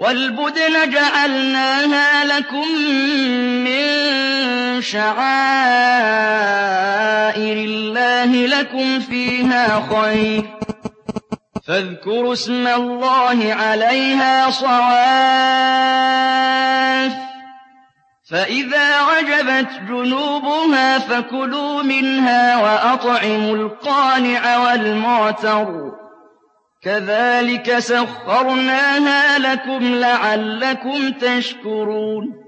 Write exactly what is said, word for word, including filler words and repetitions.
وَالْبُدْنَ جَعَلْنَاهَا لَكُم مِّن شَعَائِرِ اللَّهِ لَكُمْ فِيهَا خَيْرٌ ۖ فاذكروا اسم الله عليها صواف فإذا وجبت جنوبها فكلوا منها وأطعموا القانع والمعتر كذلك سخرناها لكم لعلكم تشكرون